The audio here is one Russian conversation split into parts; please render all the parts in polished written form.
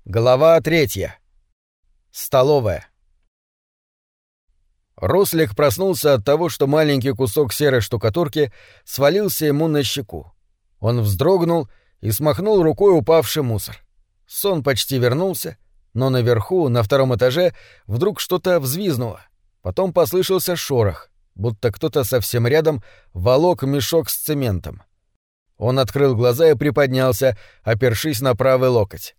Глава 3. Столовая. Рослик проснулся от того, что маленький кусок серой штукатурки свалился ему на щеку. Он вздрогнул и смахнул рукой упавший мусор. Сон почти вернулся, но наверху, на втором этаже, вдруг что-то взвизнуло. Потом послышался шорох, будто кто-то совсем рядом волок мешок с цементом. Он открыл глаза и приподнялся, опершись на правый локоть.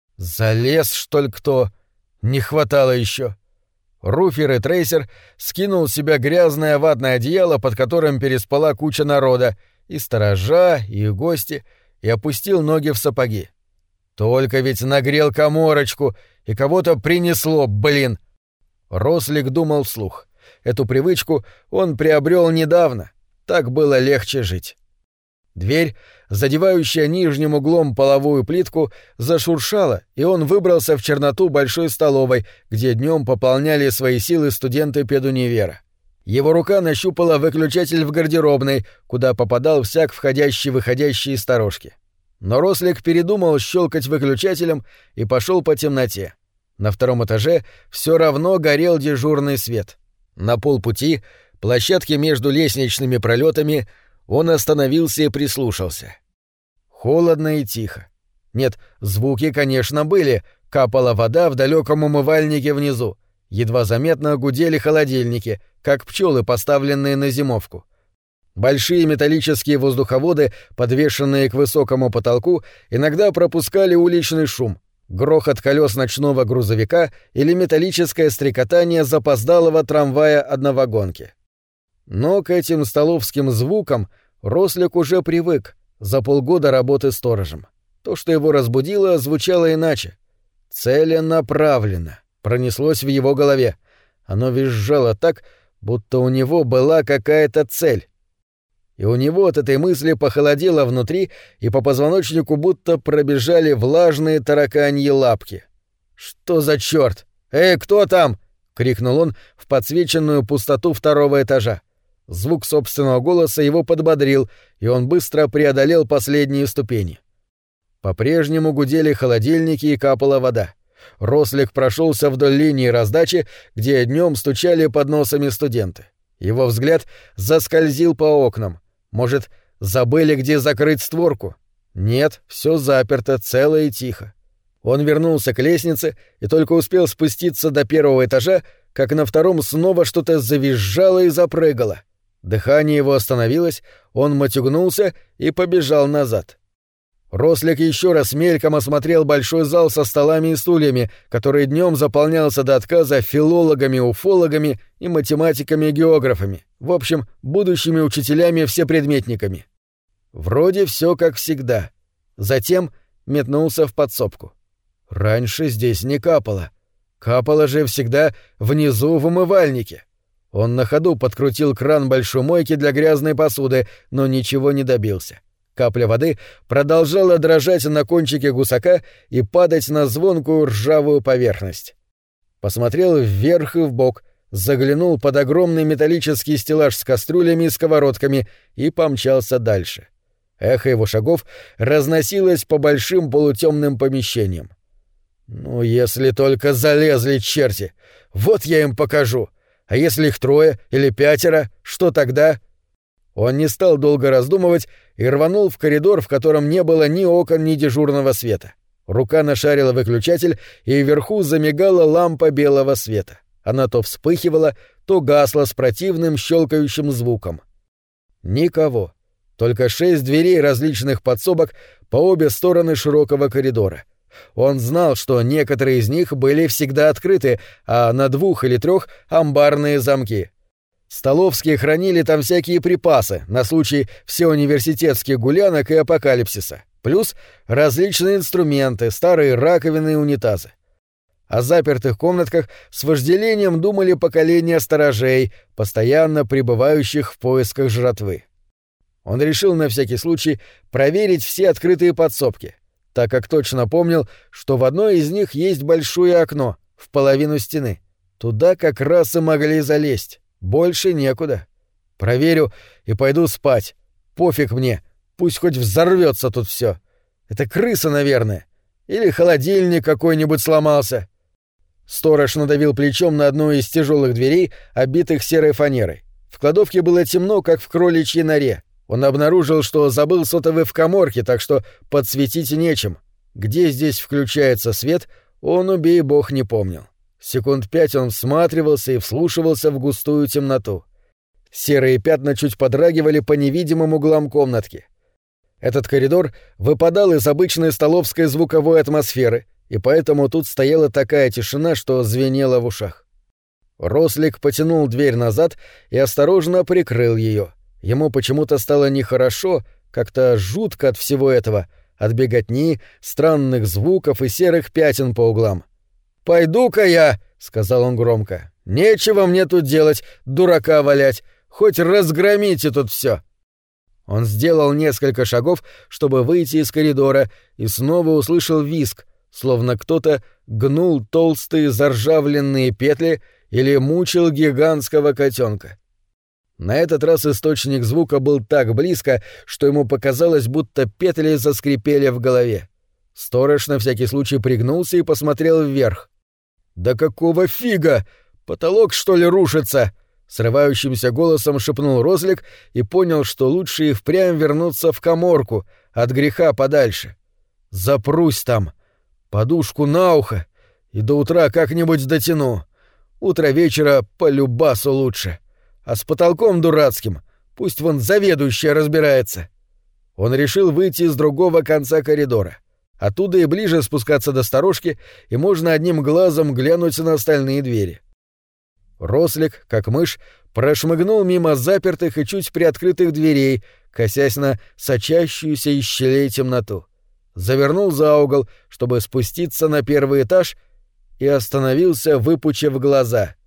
Залез, что ли, кто? Не хватало еще. Руфер и Трейсер скинул с себя грязное ватное одеяло, под которым переспала куча народа, и сторожа, и гости, и опустил ноги в сапоги. Только ведь нагрел каморочку, и кого-то принесло, блин. Рослик думал вслух. Эту привычку он приобрел недавно. Так было легче жить. Дверь, задевающая нижним углом половую плитку, зашуршала, и он выбрался в черноту большой столовой, где днем пополняли свои силы студенты педунивера. Его рука нащупала выключатель в гардеробной, куда попадал всяк входящий-выходящий из сторожки. Но Рослик передумал щелкать выключателем и пошел по темноте. На втором этаже все равно горел дежурный свет. На полпути, площадки между лестничными пролетами, он остановился и прислушался. Холодно и тихо. Нет, звуки, конечно, были. Капала вода в далеком умывальнике внизу. Едва заметно гудели холодильники, как пчелы, поставленные на зимовку. Большие металлические воздуховоды, подвешенные к высокому потолку, иногда пропускали уличный шум, грохот колес ночного грузовика или металлическое стрекотание запоздалого трамвая одновагонки. Но к этим столовским звукам Рослик уже привык за полгода работы сторожем. То, что его разбудило, звучало иначе. «Целенаправленно» пронеслось в его голове. Оно визжало так, будто у него была какая-то цель. И у него от этой мысли похолодело внутри, и по позвоночнику будто пробежали влажные тараканьи лапки. «Что за чёрт? Эй, кто там?» — крикнул он в подсвеченную пустоту второго этажа. Звук собственного голоса его подбодрил, и он быстро преодолел последние ступени. По-прежнему гудели холодильники и капала вода. Рослик прошелся вдоль линии раздачи, где днем стучали под носами студенты. Его взгляд заскользил по окнам. Может, забыли, где закрыть створку? Нет, все заперто, цело и тихо. Он вернулся к лестнице и только успел спуститься до первого этажа, как на втором снова что-то завизжало и запрыгало. Дыхание его остановилось, он матюгнулся и побежал назад. Рослик еще раз мельком осмотрел большой зал со столами и стульями, который днем заполнялся до отказа филологами, уфологами и математиками-географами, в общем, будущими учителями-всепредметниками. Вроде все как всегда. Затем метнулся в подсобку. Раньше здесь не капало. Капало же всегда внизу в умывальнике. Он на ходу подкрутил кран большой мойки для грязной посуды, но ничего не добился. Капля воды продолжала дрожать на кончике гусака и падать на звонкую ржавую поверхность. Посмотрел вверх и вбок, заглянул под огромный металлический стеллаж с кастрюлями и сковородками и помчался дальше. Эхо его шагов разносилось по большим полутемным помещениям. «Ну, если только залезли черти! Вот я им покажу! А если их 3 или 5, что тогда?» Он не стал долго раздумывать и рванул в коридор, в котором не было ни окон, ни дежурного света. Рука нашарила выключатель, и вверху замигала лампа белого света. Она то вспыхивала, то гасла с противным щелкающим звуком. Никого. Только 6 дверей различных подсобок по обе стороны широкого коридора. Он знал, что некоторые из них были всегда открыты, а на 2 или 3 амбарные замки. Столовские хранили там всякие припасы на случай всеуниверситетских гулянок и апокалипсиса, плюс различные инструменты, старые раковины и унитазы. О запертых комнатках с вожделением думали поколения сторожей, постоянно пребывающих в поисках жратвы. Он решил на всякий случай проверить все открытые подсобки, так как точно помнил, что в одной из них есть большое окно в половину стены. Туда как раз и могли залезть. Больше некуда. Проверю и пойду спать. Пофиг мне, пусть хоть взорвется тут все. Это крыса, наверное. Или холодильник какой-нибудь сломался». Сторож надавил плечом на одну из тяжелых дверей, обитых серой фанерой. В кладовке было темно, как в кроличьей норе. Он обнаружил, что забыл сотовый в каморке, так что подсветить нечем. Где здесь включается свет, он, убей бог, не помнил. Секунд 5 он всматривался и вслушивался в густую темноту. Серые пятна чуть подрагивали по невидимым углам комнатки. Этот коридор выпадал из обычной столовской звуковой атмосферы, и поэтому тут стояла такая тишина, что звенело в ушах. Рослик потянул дверь назад и осторожно прикрыл ее. Ему почему-то стало нехорошо, как-то жутко от всего этого, от беготни, странных звуков и серых пятен по углам. «Пойду-ка я», — сказал он громко. «Нечего мне тут делать, дурака валять, хоть разгромите тут все». Он сделал несколько шагов, чтобы выйти из коридора, и снова услышал визг, словно кто-то гнул толстые заржавленные петли или мучил гигантского котенка. На этот раз источник звука был так близко, что ему показалось, будто петли заскрипели в голове. Сторож на всякий случай пригнулся и посмотрел вверх. «Да какого фига? Потолок, что ли, рушится?» — срывающимся голосом шепнул Рослик и понял, что лучше и впрямь вернуться в каморку, от греха подальше. «Запрусь там, подушку на ухо, и до утра как-нибудь дотяну. Утро вечера по любасу лучше. А с потолком дурацким пусть вон заведующая разбирается». Он решил выйти из другого конца коридора. Оттуда и ближе спускаться до сторожки, и можно одним глазом глянуть на остальные двери. Рослик, как мышь, прошмыгнул мимо запертых и чуть приоткрытых дверей, косясь на сочащуюся из щелей темноту. Завернул за угол, чтобы спуститься на первый этаж, и остановился, выпучив глаза.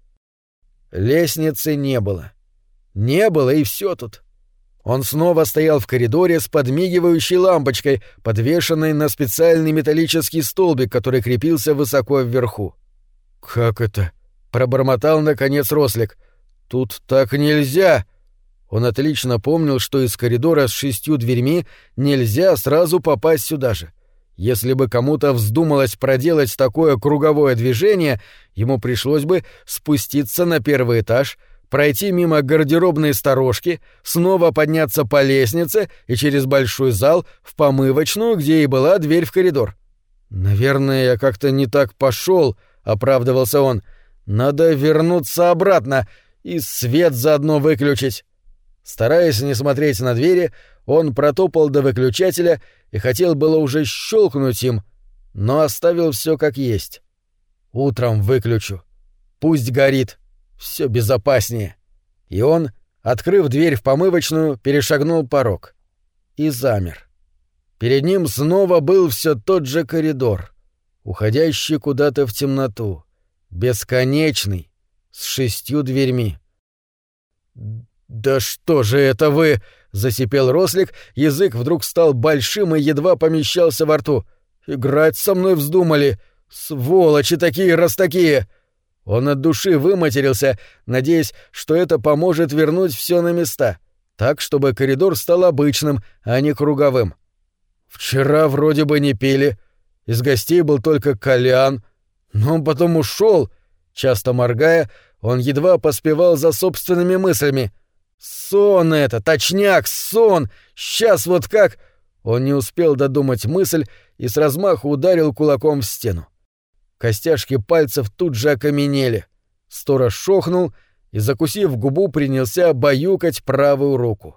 Лестницы не было. Не было, и все тут. Он снова стоял в коридоре с подмигивающей лампочкой, подвешенной на специальный металлический столбик, который крепился высоко вверху. «Как это?» — пробормотал наконец Рослик. «Тут так нельзя!» Он отлично помнил, что из коридора с 6 дверьми нельзя сразу попасть сюда же. Если бы кому-то вздумалось проделать такое круговое движение, ему пришлось бы спуститься на первый этаж, пройти мимо гардеробной сторожки, снова подняться по лестнице и через большой зал в помывочную, где и была дверь в коридор. «Наверное, я как-то не так пошел», — оправдывался он. «Надо вернуться обратно и свет заодно выключить». Стараясь не смотреть на двери, он протопал до выключателя и хотел было уже щелкнуть им, но оставил все как есть. «Утром выключу. Пусть горит. Все безопаснее». И он, открыв дверь в помывочную, перешагнул порог. И замер. Перед ним снова был все тот же коридор, уходящий куда-то в темноту, бесконечный, с 6 дверьми. «Да что же это вы?» — засипел Рослик, язык вдруг стал большим и едва помещался во рту. «Играть со мной вздумали! Сволочи такие, раз такие!» Он от души выматерился, надеясь, что это поможет вернуть все на места, так, чтобы коридор стал обычным, а не круговым. «Вчера вроде бы не пили. Из гостей был только Колян. Но он потом ушел». Часто моргая, он едва поспевал за собственными мыслями. «Сон это, точняк, сон! Сейчас вот как...» Он не успел додумать мысль и с размаху ударил кулаком в стену. Костяшки пальцев тут же окаменели. Сторож шохнул и, закусив губу, принялся баюкать правую руку.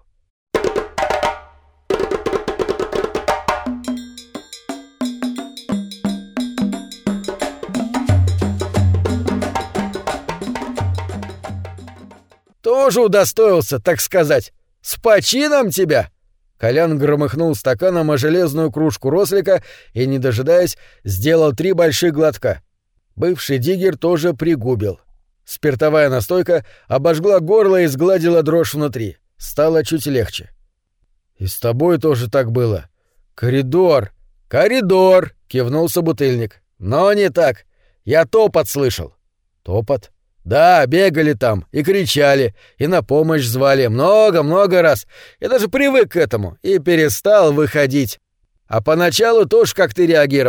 «Тоже удостоился, так сказать. С почином тебя!» Колян громыхнул стаканом о железную кружку Рослика и, не дожидаясь, сделал 3 больших глотка. Бывший диггер тоже пригубил. Спиртовая настойка обожгла горло и сгладила дрожь внутри. Стало чуть легче. «И с тобой тоже так было. Коридор!» «Коридор!» — кивнул собутыльник. «Но не так. Я топот слышал». «Топот?» «Да, бегали там и кричали, и на помощь звали много-много раз. Я даже привык к этому и перестал выходить. А поначалу тоже как ты реагировал.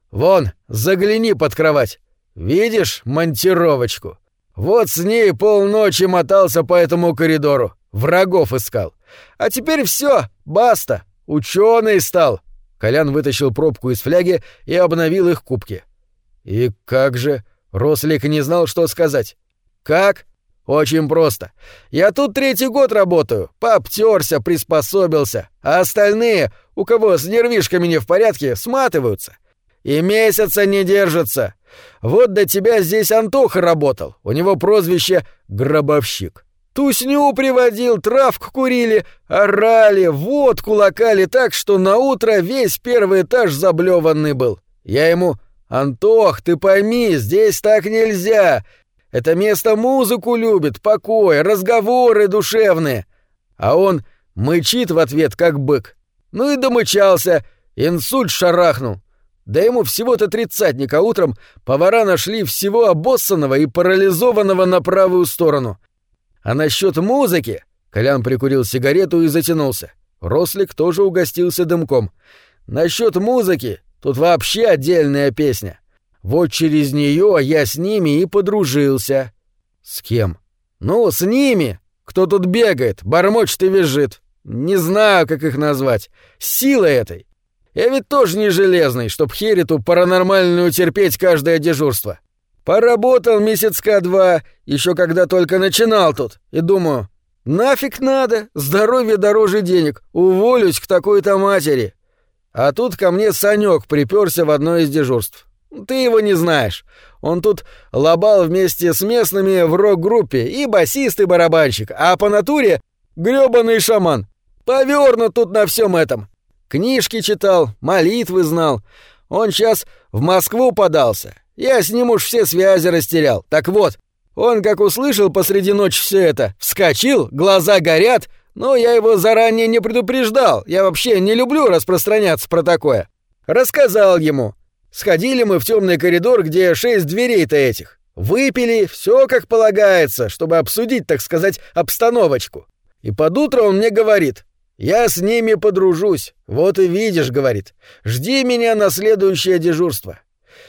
Вон, загляни под кровать. Видишь монтировочку? Вот с ней полночи мотался по этому коридору, врагов искал. А теперь все, баста, ученый стал». Колян вытащил пробку из фляги и обновил их кубки. «И как же?» — Рослик не знал, что сказать. «Как? Очень просто. Я тут 3-й год работаю, пообтёрся, приспособился, а остальные, у кого с нервишками не в порядке, сматываются. И месяца не держатся. Вот до тебя здесь Антоха работал, у него прозвище «Гробовщик». Тусню приводил, травку курили, орали, водку лакали так, что наутро весь 1-й этаж заблеванный был. Я ему: «Антох, ты пойми, здесь так нельзя. Это место музыку любит, покой, разговоры душевные». А он мычит в ответ, как бык. Ну и домычался, инсульт шарахнул. Да ему всего-то 30-ник, а утром повара нашли всего обоссанного и парализованного на правую сторону. А насчет музыки... Колян прикурил сигарету и затянулся. Рослик тоже угостился дымком. Насчет музыки тут вообще отдельная песня. Вот через нее я с ними и подружился. С кем? Ну, с ними. Кто тут бегает, бормочет и визжит. Не знаю, как их назвать. С силой этой. Я ведь тоже не железный, чтоб херь эту паранормальную терпеть каждое дежурство. Поработал месяцка 2, еще когда только начинал тут, и думаю, нафиг надо, здоровье дороже денег, уволюсь к такой-то матери. А тут ко мне Санёк припёрся в одно из дежурств. Ты его не знаешь. Он тут лобал вместе с местными в рок-группе, и басист, и барабанщик, а по натуре грёбаный шаман. Повёрнут тут на всем этом. Книжки читал, молитвы знал. Он сейчас в Москву подался. Я с ним уж все связи растерял. Так вот, он, как услышал посреди ночи все это, вскочил, глаза горят, но я его заранее не предупреждал. Я вообще не люблю распространяться про такое. Рассказал ему. Сходили мы в темный коридор, где 6 дверей-то этих. Выпили, все как полагается, чтобы обсудить, так сказать, обстановочку. И под утро он мне говорит: «Я с ними подружусь. Вот и видишь, — говорит, — жди меня на следующее дежурство».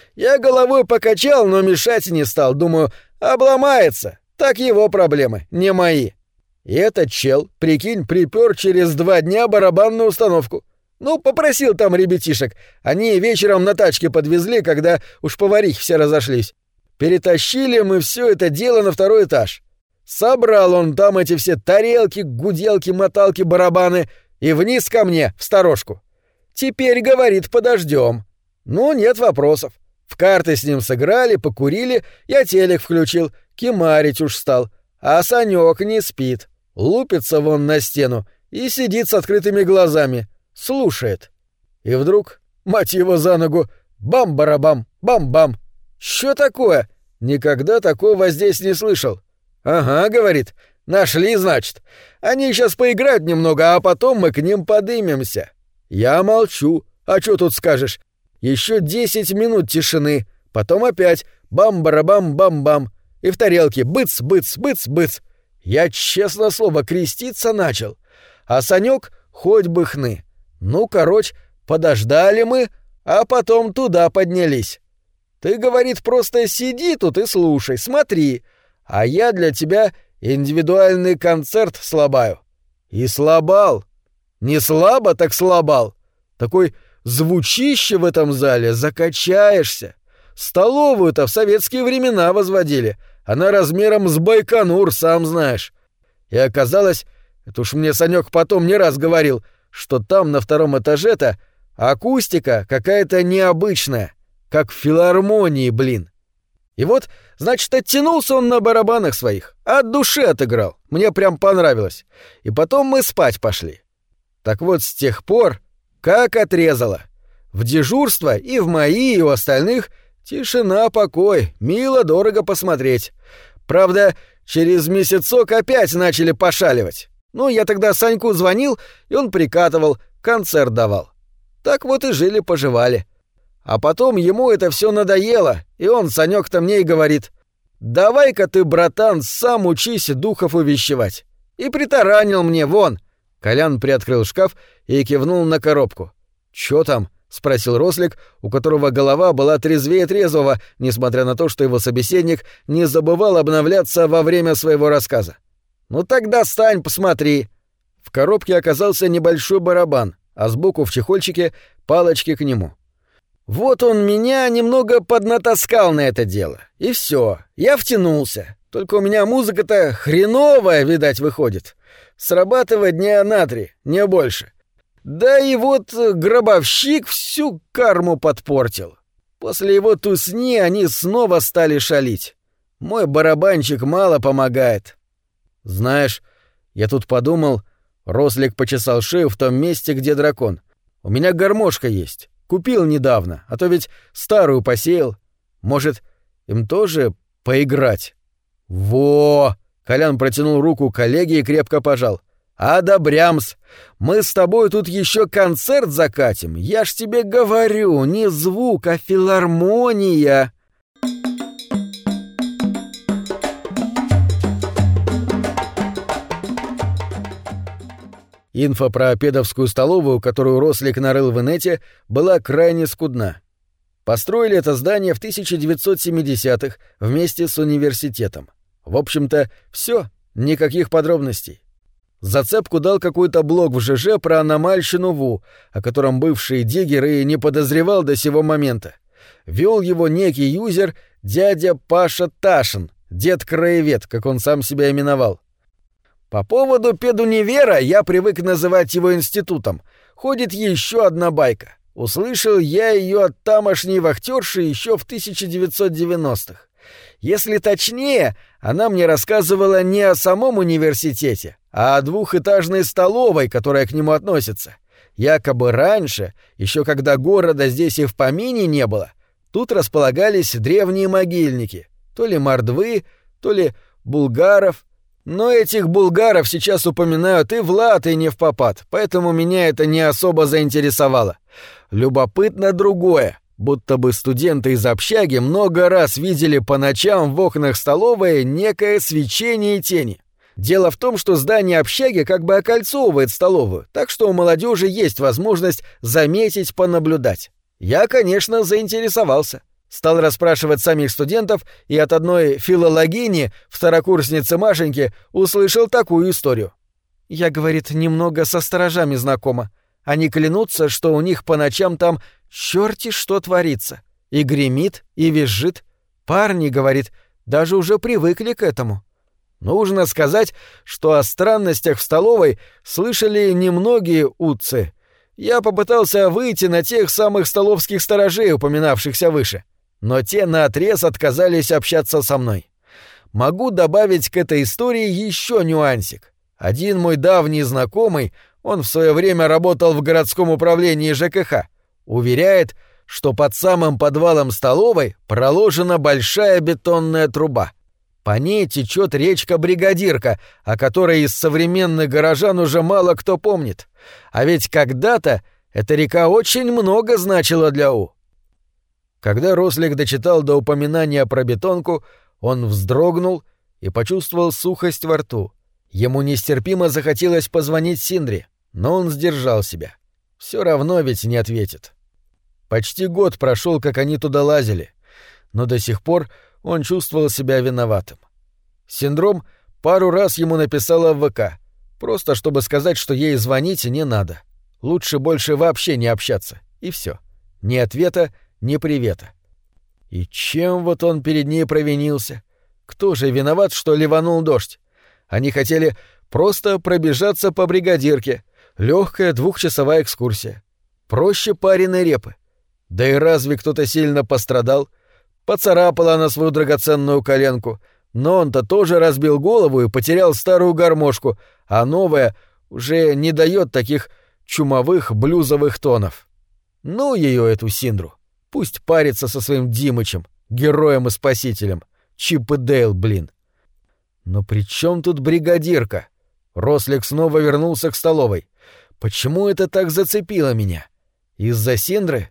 Я головой покачал, но мешать не стал. Думаю, обломается. Так его проблемы, не мои. И этот чел, прикинь, припёр через 2 дня барабанную установку. Ну, попросил там ребятишек. Они вечером на тачке подвезли, когда уж поварихи все разошлись. Перетащили мы все это дело на 2-й этаж. Собрал он там эти все тарелки, гуделки, моталки, барабаны и вниз ко мне, в сторожку. Теперь, говорит, подождем. Ну, нет вопросов. В карты с ним сыграли, покурили, я телек включил, кимарить уж стал. А Санёк не спит, лупится вон на стену и сидит с открытыми глазами, слушает. И вдруг, мать его за ногу, бам-барабам, бам-бам. Что такое? Никогда такого здесь не слышал. «Ага, — говорит, — нашли, значит. Они сейчас поиграют немного, а потом мы к ним подымемся». Я молчу. А что тут скажешь? Еще 10 минут тишины, потом опять бам-барабам-бам-бам. И в тарелке быц-быц-быц-быц. Я, честно слово, креститься начал. А Санёк хоть бы хны. Ну, короче, подождали мы, а потом туда поднялись. Ты, говорит, просто сиди тут и слушай, смотри. А я для тебя индивидуальный концерт слабаю. И слабал. Не слабо, так слабал. Такой звучище в этом зале, закачаешься. Столовую-то в советские времена возводили. Она размером с Байконур, сам знаешь. И оказалось, это уж мне Санёк потом не раз говорил, что там на 2-м этаже-то акустика какая-то необычная, как в филармонии, блин. И вот, значит, оттянулся он на барабанах своих, от души отыграл, мне прям понравилось. И потом мы спать пошли. Так вот, с тех пор как отрезало. В дежурство и в мои, и у остальных тишина, покой, мило, дорого посмотреть. Правда, через месяцок опять начали пошаливать. Ну, я тогда Саньку звонил, и он прикатывал, концерт давал. Так вот и жили-поживали. А потом ему это все надоело, и он, Санёк-то, мне и говорит: «Давай-ка ты, братан, сам учись духов увещевать». И притаранил мне, вон. Колян приоткрыл шкаф и кивнул на коробку. «Чё там?» — спросил Рослик, у которого голова была трезвее трезвого, несмотря на то, что его собеседник не забывал обновляться во время своего рассказа. «Ну тогда стань, посмотри». В коробке оказался небольшой барабан, а сбоку в чехольчике палочки к нему. Вот он меня немного поднатаскал на это дело. И все, я втянулся. Только у меня музыка-то хреновая, видать, выходит. Срабатывает дня на 3, не больше. Да и вот гробовщик всю карму подпортил. После его тусни они снова стали шалить. Мой барабанчик мало помогает. Знаешь, я тут подумал, Рослик почесал шею в том месте, где дракон. У меня гармошка есть. Купил недавно, а то ведь старую посеял. Может, им тоже поиграть? Во! Колян протянул руку коллеге и крепко пожал. «Одобрямс! Мы с тобой тут еще концерт закатим. Я ж тебе говорю, не звук, а филармония!» Инфа про педовскую столовую, которую Рослик нарыл в инете, была крайне скудна. Построили это здание в 1970-х вместе с университетом. В общем-то, все, никаких подробностей. Зацепку дал какой-то блог в ЖЖ про аномальщину ВУ, о котором бывший диггер и не подозревал до сего момента. Вел его некий юзер дядя Паша Ташин, дед-краевед, как он сам себя именовал. По поводу педунивера я привык называть его институтом. Ходит еще одна байка. Услышал я ее от тамошней вахтерши еще в 1990-х. Если точнее, она мне рассказывала не о самом университете, а о двухэтажной столовой, которая к нему относится. Якобы раньше, еще когда города здесь и в помине не было, тут располагались древние могильники, то ли мордвы, то ли булгаров. Но этих булгаров сейчас упоминают и в лад, и не впопад, поэтому меня это не особо заинтересовало. Любопытно другое. Будто бы студенты из общаги много раз видели по ночам в окнах столовой некое свечение и тени. Дело в том, что здание общаги как бы окольцовывает столовую, так что у молодежи есть возможность заметить, понаблюдать. Я, конечно, заинтересовался. Стал расспрашивать самих студентов, и от одной филологини, второкурсницы Машеньки, услышал такую историю. «Я, — говорит, — немного со сторожами знакома. Они клянутся, что у них по ночам там чёрти что творится. И гремит, и визжит. Парни, — говорит, — даже уже привыкли к этому». Нужно сказать, что о странностях в столовой слышали немногие утцы. Я попытался выйти на тех самых столовских сторожей, упоминавшихся выше, но те наотрез отказались общаться со мной. Могу добавить к этой истории еще нюансик. Один мой давний знакомый, он в свое время работал в городском управлении ЖКХ, уверяет, что под самым подвалом столовой проложена большая бетонная труба. По ней течет речка Бригадирка, о которой из современных горожан уже мало кто помнит. А ведь когда-то эта река очень много значила для У. Когда Рослик дочитал до упоминания про бетонку, он вздрогнул и почувствовал сухость во рту. Ему нестерпимо захотелось позвонить Синдре, но он сдержал себя. Все равно ведь не ответит. Почти год прошел, как они туда лазили, но до сих пор он чувствовал себя виноватым. Синдром пару раз ему написала в ВК, просто чтобы сказать, что ей звонить не надо. Лучше больше вообще не общаться, и все. Ни ответа, ни привета. И чем вот он перед ней провинился? Кто же виноват, что ливанул дождь? Они хотели просто пробежаться по Бригадирке. Легкая 2-часовая экскурсия. Проще пареной репы. Да и разве кто-то сильно пострадал? Поцарапала она свою драгоценную коленку, но он-то тоже разбил голову и потерял старую гармошку, а новая уже не дает таких чумовых блюзовых тонов. Ну ее, эту Синдру. Пусть парится со своим Димычем, героем и спасителем. Чип и Дейл, блин. Но при чем тут Бригадирка? Рослик снова вернулся к столовой. Почему это так зацепило меня? Из-за Синдры?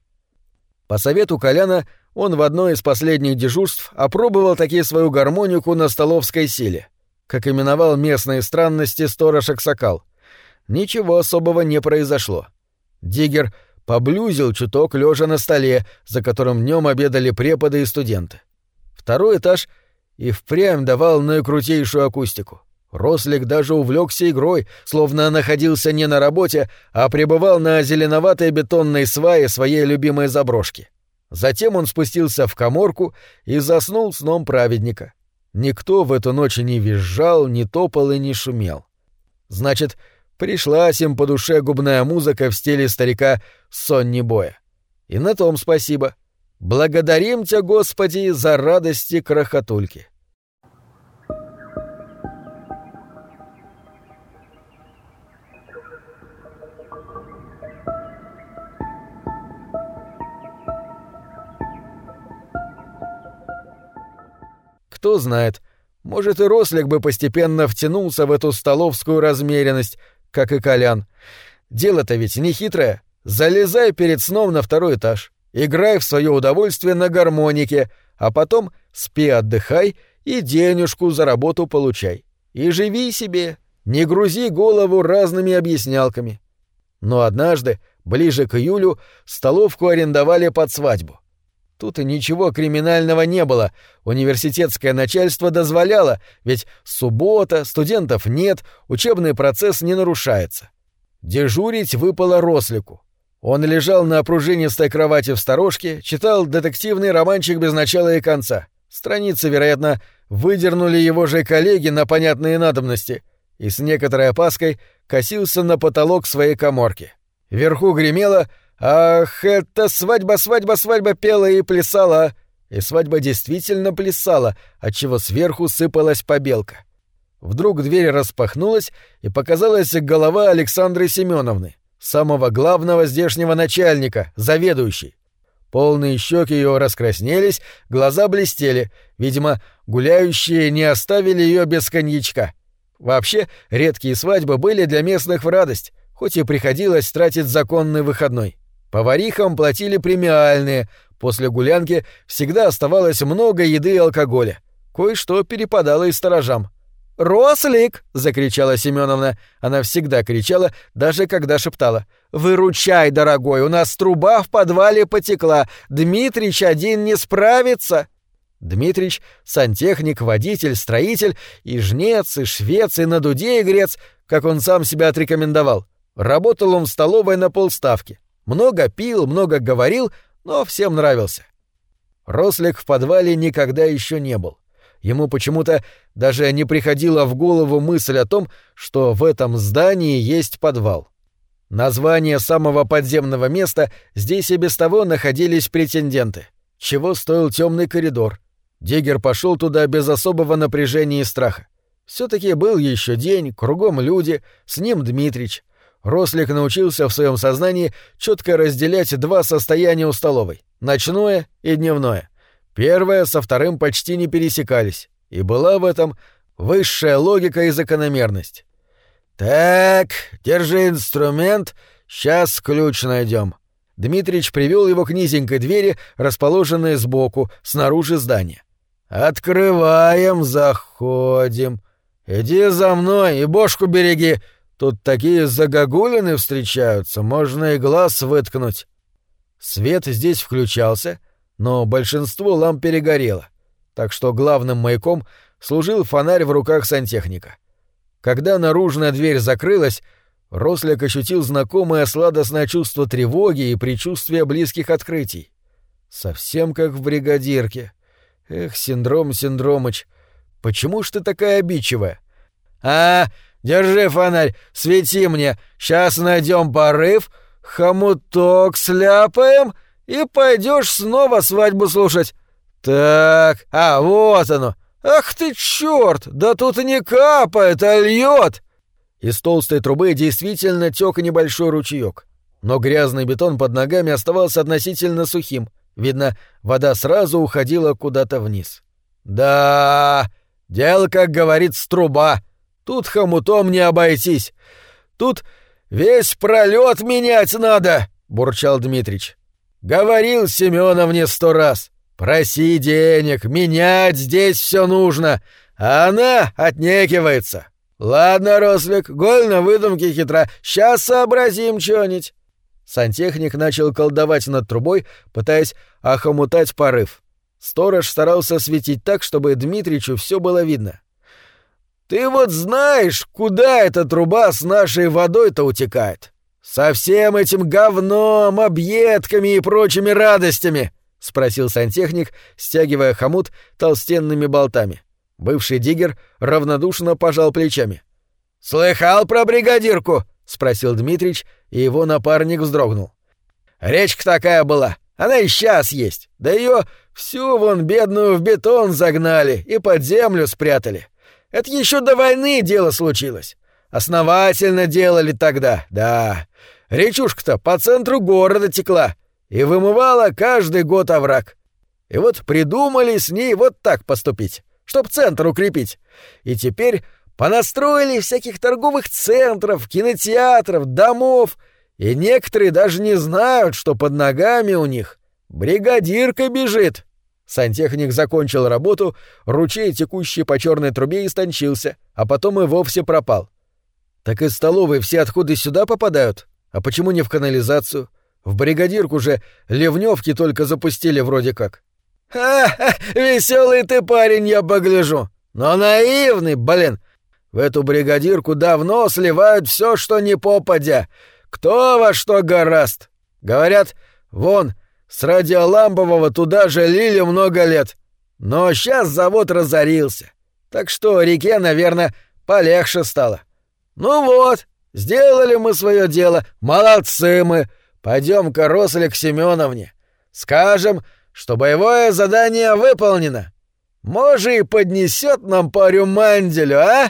По совету Коляна он в одно из последних дежурств опробовал таки свою гармонику на столовской силе, как именовал местные странности сторож Аксакал. Ничего особого не произошло. Диггер поблюзил чуток лежа на столе, за которым днем обедали преподы и студенты. Второй этаж и впрямь давал наикрутейшую акустику. Рослик даже увлекся игрой, словно находился не на работе, а пребывал на зеленоватой бетонной свае своей любимой заброшки. Затем он спустился в каморку и заснул сном праведника. Никто в эту ночь не визжал, не топал и не шумел. Значит, пришлась им по душе губная музыка в стиле старика Сонни Боя. И на том спасибо. Благодарим Тебя, Господи, за радости крохотульки. Кто знает, может, и Рослик бы постепенно втянулся в эту столовскую размеренность, как и Колян. Дело-то ведь не хитрое. Залезай перед сном на второй этаж, играй в свое удовольствие на гармонике, а потом спи, отдыхай и денежку за работу получай. И живи себе, не грузи голову разными объяснялками. Но однажды, ближе к июлю, столовку арендовали под свадьбу. Тут и ничего криминального не было, университетское начальство дозволяло, ведь суббота, студентов нет, учебный процесс не нарушается. Дежурить выпало Рослику. Он лежал на пружинистой кровати в сторожке, читал детективный романчик без начала и конца. Страницы, вероятно, выдернули его же коллеги на понятные надобности, и с некоторой опаской косился на потолок своей каморки. Вверху гремело: «Ах, это свадьба, свадьба, свадьба» пела и плясала. И свадьба действительно плясала, отчего сверху сыпалась побелка. Вдруг дверь распахнулась, и показалась голова Александры Семеновны, самого главного здешнего начальника, заведующей. Полные щеки ее раскраснелись, глаза блестели. Видимо, гуляющие не оставили ее без коньячка. Вообще, редкие свадьбы были для местных в радость, хоть и приходилось тратить законный выходной. Поварихам платили премиальные, после гулянки всегда оставалось много еды и алкоголя. Кое-что перепадало и сторожам. «Рослик!» — закричала Семеновна. Она всегда кричала, даже когда шептала. «Выручай, дорогой, у нас труба в подвале потекла. Дмитрич один не справится!» Дмитрич — сантехник, водитель, строитель, и жнец, и швец, и на дуде игрец, как он сам себя отрекомендовал. Работал он в столовой на полставки. Много пил, много говорил, но всем нравился. Рослик в подвале никогда еще не был. Ему почему-то даже не приходила в голову мысль о том, что в этом здании есть подвал. Название самого подземного места здесь и без того находились претенденты. Чего стоил темный коридор? Диггер пошел туда без особого напряжения и страха. Все-таки был еще день, кругом люди, с ним Дмитрич. Рослик научился в своем сознании четко разделять два состояния у столовой — ночное и дневное. Первое со вторым почти не пересекались, и была в этом высшая логика и закономерность. «Так, держи инструмент, сейчас ключ найдем». Дмитрич привел его к низенькой двери, расположенной сбоку, снаружи здания. «Открываем, заходим. Иди за мной и бошку береги. Тут такие загогулины встречаются, можно и глаз выткнуть». Свет здесь включался, но большинство ламп перегорело, так что главным маяком служил фонарь в руках сантехника. Когда наружная дверь закрылась, Рослик ощутил знакомое сладостное чувство тревоги и предчувствие близких открытий. Совсем как в бригадирке. Эх, Синдром-Синдромыч, почему ж ты такая обидчивая? Держи фонарь, свети мне, сейчас найдем порыв, хомуток сляпаем и пойдешь снова свадьбу слушать. Так, вот оно. Ах ты чёрт, да тут не капает, а льёт. Из толстой трубы действительно тёк небольшой ручеёк, но грязный бетон под ногами оставался относительно сухим. Видно, вода сразу уходила куда-то вниз. Да, дело, как говорится, труба. Тут хомутом не обойтись. Тут весь пролёт менять надо, бурчал Дмитрич. Говорил Семеновне 100 раз. Проси денег, менять здесь всё нужно. А она отнекивается. Ладно, Рослик, голь на выдумке хитра. Сейчас сообразим что-нибудь. Сантехник начал колдовать над трубой, пытаясь охомутать порыв. Сторож старался светить так, чтобы Дмитричу все было видно. «Ты вот знаешь, куда эта труба с нашей водой-то утекает? Со всем этим говном, объедками и прочими радостями!» — спросил сантехник, стягивая хомут толстенными болтами. Бывший диггер равнодушно пожал плечами. «Слыхал про бригадирку?» — спросил Дмитрич, и его напарник вздрогнул. «Речка такая была, она и сейчас есть, да ее всю вон бедную в бетон загнали и под землю спрятали. Это еще до войны дело случилось. Основательно делали тогда, да. Речушка-то по центру города текла и вымывала каждый год овраг. И вот придумали с ней вот так поступить, чтоб центр укрепить. И теперь понастроили всяких торговых центров, кинотеатров, домов, и некоторые даже не знают, что под ногами у них бригадирка бежит». Сантехник закончил работу, ручей, текущий по черной трубе, истончился, а потом и вовсе пропал. «Так из столовой все отходы сюда попадают? А почему не в канализацию? В бригадирку же ливневки только запустили вроде как». «Ха-ха, веселый ты парень, я погляжу. Но наивный, блин. В эту бригадирку давно сливают все, что не попадя. Кто во что горазд. Говорят, вон, с Радиолампового туда же лили много лет. Но сейчас завод разорился. Так что реке, наверное, полегче стало. Ну вот, сделали мы свое дело. Молодцы мы. Пойдем-ка, Рослик, к Семеновне. Скажем, что боевое задание выполнено. Может, и поднесет нам парю манделю, а?»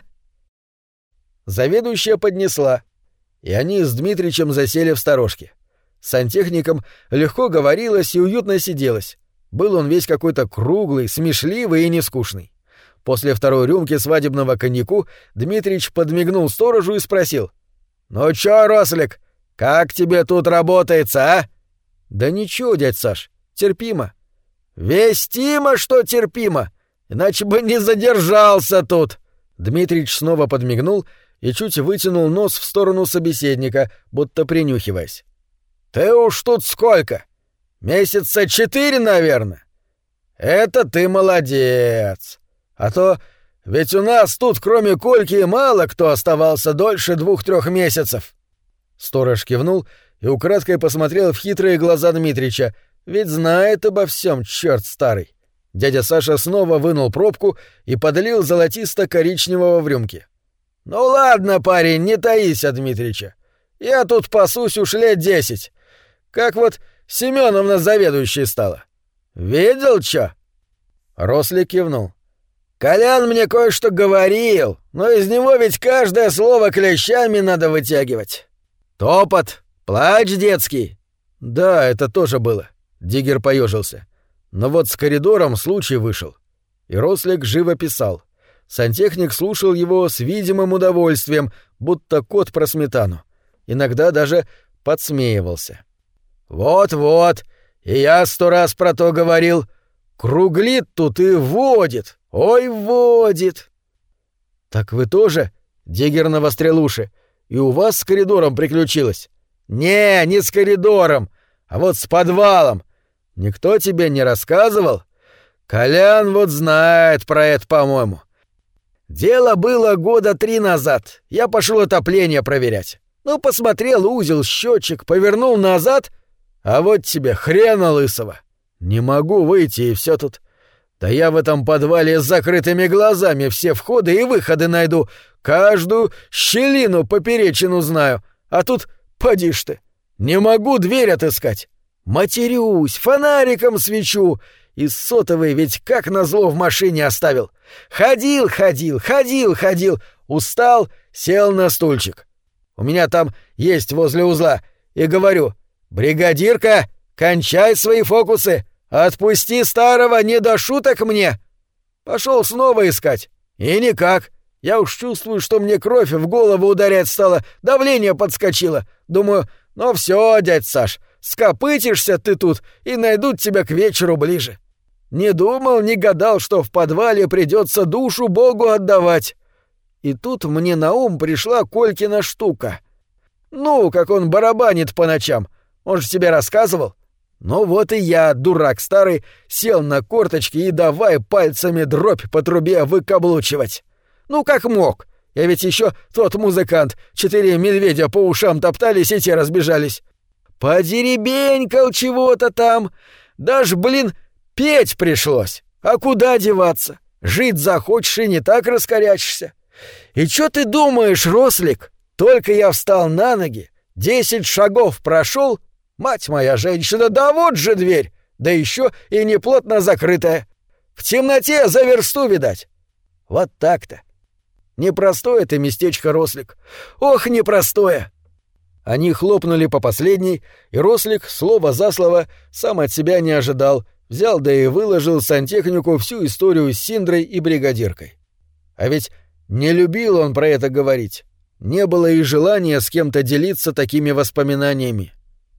Заведующая поднесла, и они с Дмитричем засели в сторожке. С сантехником легко говорилось и уютно сиделось. Был он весь какой-то круглый, смешливый и нескучный. После второй рюмки свадебного коньяку Дмитрич подмигнул сторожу и спросил: «Ну чё, Рослик, как тебе тут работается, а?» «Да ничего, дядь Саш, терпимо». «Вестимо, что терпимо, иначе бы не задержался тут». Дмитрич снова подмигнул и чуть вытянул нос в сторону собеседника, будто принюхиваясь. «Ты уж тут сколько? Месяца 4, наверное? Это ты молодец. А то ведь у нас тут, кроме Кольки, мало кто оставался дольше 2-3 месяцев». Сторож кивнул и украдкой посмотрел в хитрые глаза Дмитрича, ведь знает обо всем, черт старый. Дядя Саша снова вынул пробку и подлил золотисто-коричневого в рюмки. «Ну ладно, парень, не таись от Дмитрича. Я тут пасусь уж лет 10. Как вот Семеновна заведующей стала. Видел чё?» Рослик кивнул. «Колян мне кое-что говорил, но из него ведь каждое слово клещами надо вытягивать. Топот, плач детский». «Да, это тоже было». Диггер поежился. Но вот с коридором случай вышел. И Рослик живо писал. Сантехник слушал его с видимым удовольствием, будто кот про сметану. Иногда даже подсмеивался. «Вот-вот, и я 100 раз про то говорил. Круглит тут и водит, ой, водит». «Так вы тоже?» — Диггер навострил уши. «И у вас с коридором приключилось?» Не с коридором, а вот с подвалом. Никто тебе не рассказывал? Колян вот знает про это, по-моему. Дело было 3 года назад. Я пошел отопление проверять. Ну, посмотрел узел, счетчик, повернул назад, а вот тебе хрена лысого. Не могу выйти, и все тут. Да я в этом подвале с закрытыми глазами все входы и выходы найду, каждую щелину поперечину знаю, а тут, поди ж ты, не могу дверь отыскать. Матерюсь, фонариком свечу, и сотовый ведь как назло в машине оставил. Ходил, устал, сел на стульчик. У меня там есть возле узла, и говорю: «Бригадирка, кончай свои фокусы, отпусти старого, не до шуток мне». Пошел снова искать, и никак. Я уж чувствую, что мне кровь в голову ударять стала, давление подскочило. Думаю, ну все, дядь Саш, скопытишься ты тут, и найдут тебя к вечеру ближе. Не думал, не гадал, что в подвале придется душу Богу отдавать. И тут мне на ум пришла Колькина штука. Ну, как он барабанит по ночам. Он же тебе рассказывал. Ну вот и я, дурак старый, сел на корточки и давай пальцами дробь по трубе выкаблучивать. Ну как мог? Я ведь еще тот музыкант. 4 медведя по ушам топтались и те разбежались. Подеребенькал чего-то там. Даже, петь пришлось. А куда деваться? Жить захочешь и не так раскорячишься. И чё ты думаешь, рослик? Только я встал на ноги, 10 шагов прошел, мать моя женщина, да вот же дверь, да еще и неплотно закрытая. В темноте за версту, видать. Вот так-то. Непростое это местечко, рослик. Ох, непростое. Они хлопнули по последней, и рослик, слово за слово, сам от себя не ожидал, взял да и выложил сантехнику всю историю с Синдрой и бригадиркой. А ведь не любил он про это говорить. Не было и желания с кем-то делиться такими воспоминаниями.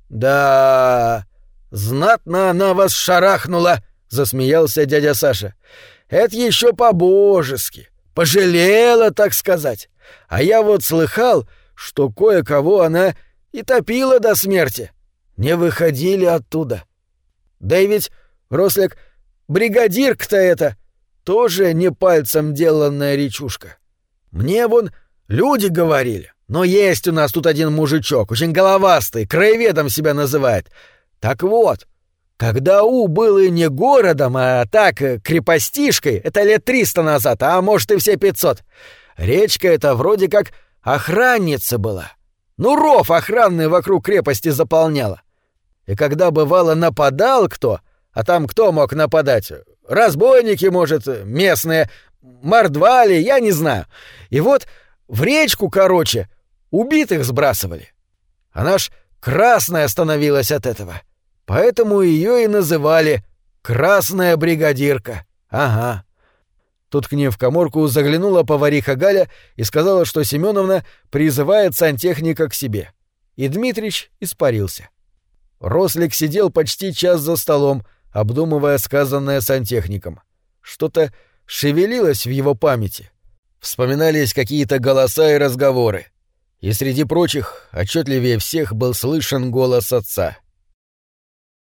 «Да, знатно она вас шарахнула», — засмеялся дядя Саша. «Это еще по-божески. Пожалела, так сказать. А я вот слыхал, что кое-кого она и топила до смерти. Не выходили оттуда. Да и ведь, рослик, бригадирка-то эта тоже не пальцем деланная речушка. Мне вон люди говорили, но есть у нас тут один мужичок, очень головастый, краеведом себя называет. Так вот, когда был и не городом, а так крепостишкой, это лет 300 назад, а может и все 500, речка эта вроде как охранница была. Ну, ров охранный вокруг крепости заполняла. И когда бывало нападал кто, а там кто мог нападать? Разбойники, может, местные, мордвали, я не знаю. И вот в речку, короче, убитых сбрасывали. Она ж красная становилась от этого. Поэтому ее и называли «Красная бригадирка». Ага. Тут к ней в каморку заглянула повариха Галя и сказала, что Семеновна призывает сантехника к себе. И Дмитрич испарился. Рослик сидел почти час за столом, обдумывая сказанное сантехником. Что-то шевелилось в его памяти. Вспоминались какие-то голоса и разговоры. И среди прочих отчетливее всех был слышен голос отца.